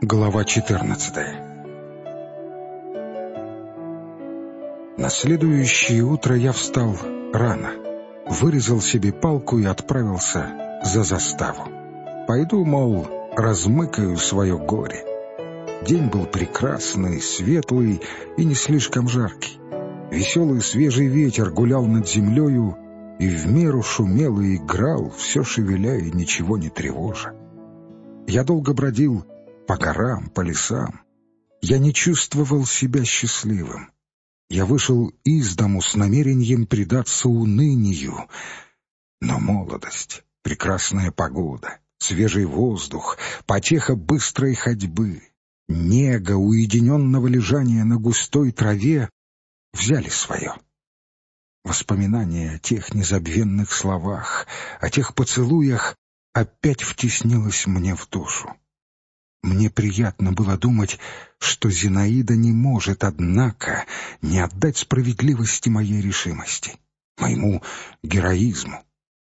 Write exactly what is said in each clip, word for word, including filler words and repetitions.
Глава четырнадцатая. На следующее утро я встал рано, вырезал себе палку и отправился за заставу. Пойду, мол, размыкаю свое горе. День был прекрасный, светлый и не слишком жаркий. Веселый свежий ветер гулял над землею и в меру шумел и играл, все шевеля и ничего не тревожа. Я долго бродил по горам, по лесам. Я не чувствовал себя счастливым. Я вышел из дому с намерением предаться унынию. Но молодость, прекрасная погода, свежий воздух, потеха быстрой ходьбы, нега уединенного лежания на густой траве взяли свое. Воспоминание о тех незабвенных словах, о тех поцелуях опять втеснилось мне в душу. Мне приятно было думать, что Зинаида не может, однако, не отдать справедливости моей решимости, моему героизму.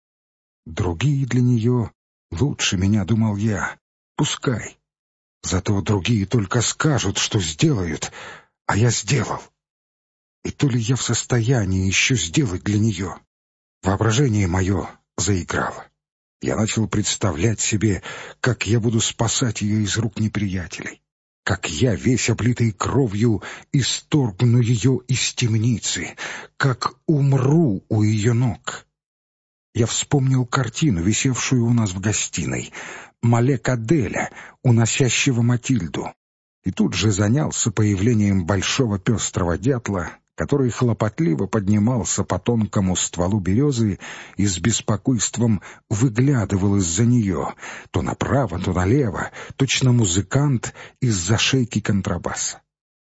Другие для нее лучше меня, думал я, пускай. Зато другие только скажут, что сделают, а я сделал. И то ли я в состоянии еще сделать для нее? Воображение мое заиграло. Я начал представлять себе, как я буду спасать ее из рук неприятелей, как я, весь облитый кровью, исторгну ее из темницы, как умру у ее ног. Я вспомнил картину, висевшую у нас в гостиной, Малека Аделя, уносящего Матильду, и тут же занялся появлением большого пестрого дятла, который хлопотливо поднимался по тонкому стволу березы и с беспокойством выглядывал из-за нее, то направо, то налево, точно музыкант из-за шейки контрабаса.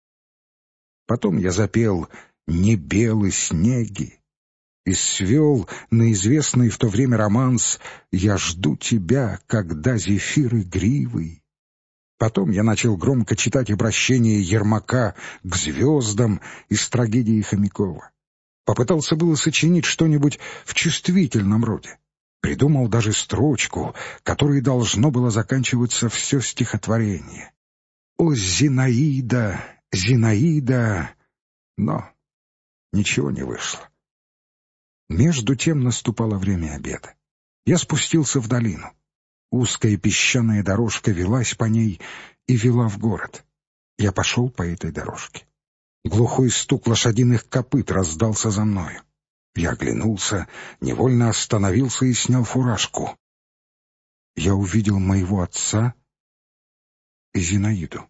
Потом я запел «Не белы снеги» и свел на известный в то время романс «Я жду тебя, когда зефир игривый». Потом я начал громко читать обращение Ермака к звездам из трагедии Хомякова. Попытался было сочинить что-нибудь в чувствительном роде. Придумал даже строчку, которой должно было заканчиваться все стихотворение. «О, Зинаида, Зинаида!» Но ничего не вышло. Между тем наступало время обеда. Я спустился в долину. Узкая песчаная дорожка велась по ней и вела в город. Я пошел по этой дорожке. Глухой стук лошадиных копыт раздался за мною. Я оглянулся, невольно остановился и снял фуражку. Я увидел моего отца и Зинаиду.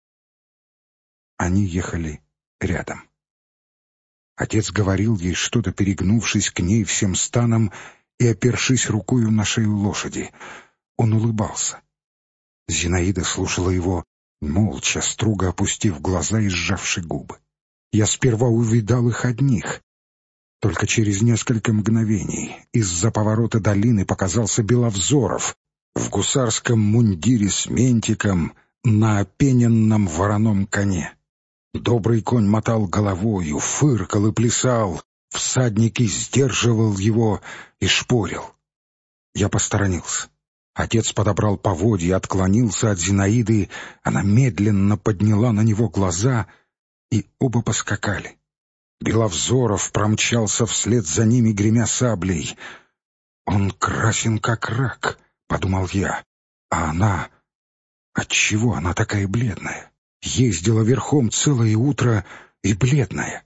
Они ехали рядом. Отец говорил ей что-то, перегнувшись к ней всем станом и опершись рукою на шею лошади. Он улыбался. Зинаида слушала его, молча, строго опустив глаза и сжавши губы. Я сперва увидал их одних. Только через несколько мгновений из-за поворота долины показался Беловзоров в гусарском мундире с ментиком на опененном вороном коне. Добрый конь мотал головою, фыркал и плясал, всадник и сдерживал его и шпорил. Я посторонился. Отец подобрал поводья, отклонился от Зинаиды, она медленно подняла на него глаза, и оба поскакали. Беловзоров промчался вслед за ними, гремя саблей. «Он красен, как рак», — подумал я, — «а она... Отчего она такая бледная? Ездила верхом целое утро и бледная».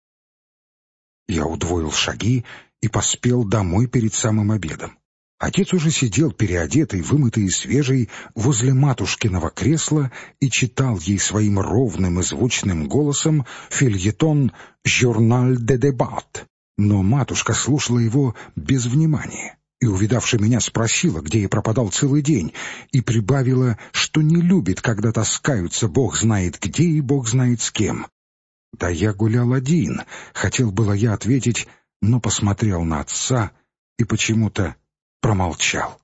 Я удвоил шаги и поспел домой перед самым обедом. Отец уже сидел переодетый, вымытый и свежий, возле матушкиного кресла и читал ей своим ровным и звучным голосом фельетон «Журналь де дебат». Но матушка слушала его без внимания и, увидавши меня, спросила, где я пропадал целый день, и прибавила, что не любит, когда таскаются бог знает где и бог знает с кем. «Да я гулял один», — хотел было я ответить, но посмотрел на отца и почему-то промолчал.